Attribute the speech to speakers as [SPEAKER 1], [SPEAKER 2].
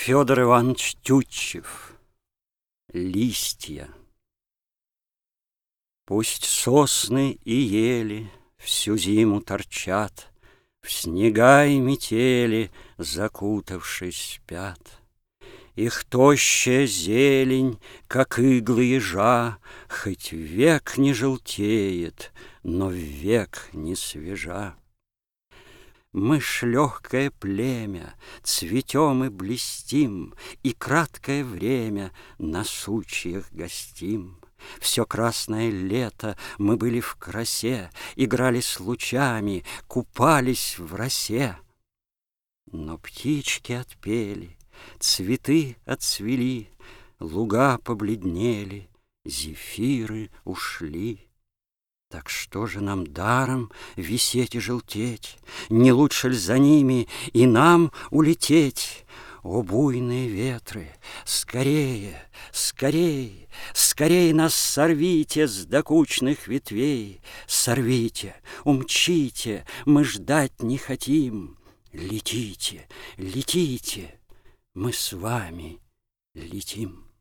[SPEAKER 1] Федор Иванович Тютчев. Листья. Пусть сосны и ели всю зиму торчат, в снега и метели закутавшись спят. Их тощая зелень, как иглы ежа, хоть век не желтеет, но век не свежа. Мы ж легкое племя, цветем и блестим, и краткое время на сучьях гостим. Все красное лето мы были в красе, играли с лучами, купались в росе. Но птички отпели, цветы отцвели, луга побледнели, зефиры ушли. Так что же нам даром висеть и желтеть? Не лучше ль за ними и нам улететь? О, буйные ветры, скорее, скорей, скорей нас сорвите с докучных ветвей. Сорвите, умчите, мы ждать не хотим. Летите, летите, мы с вами летим.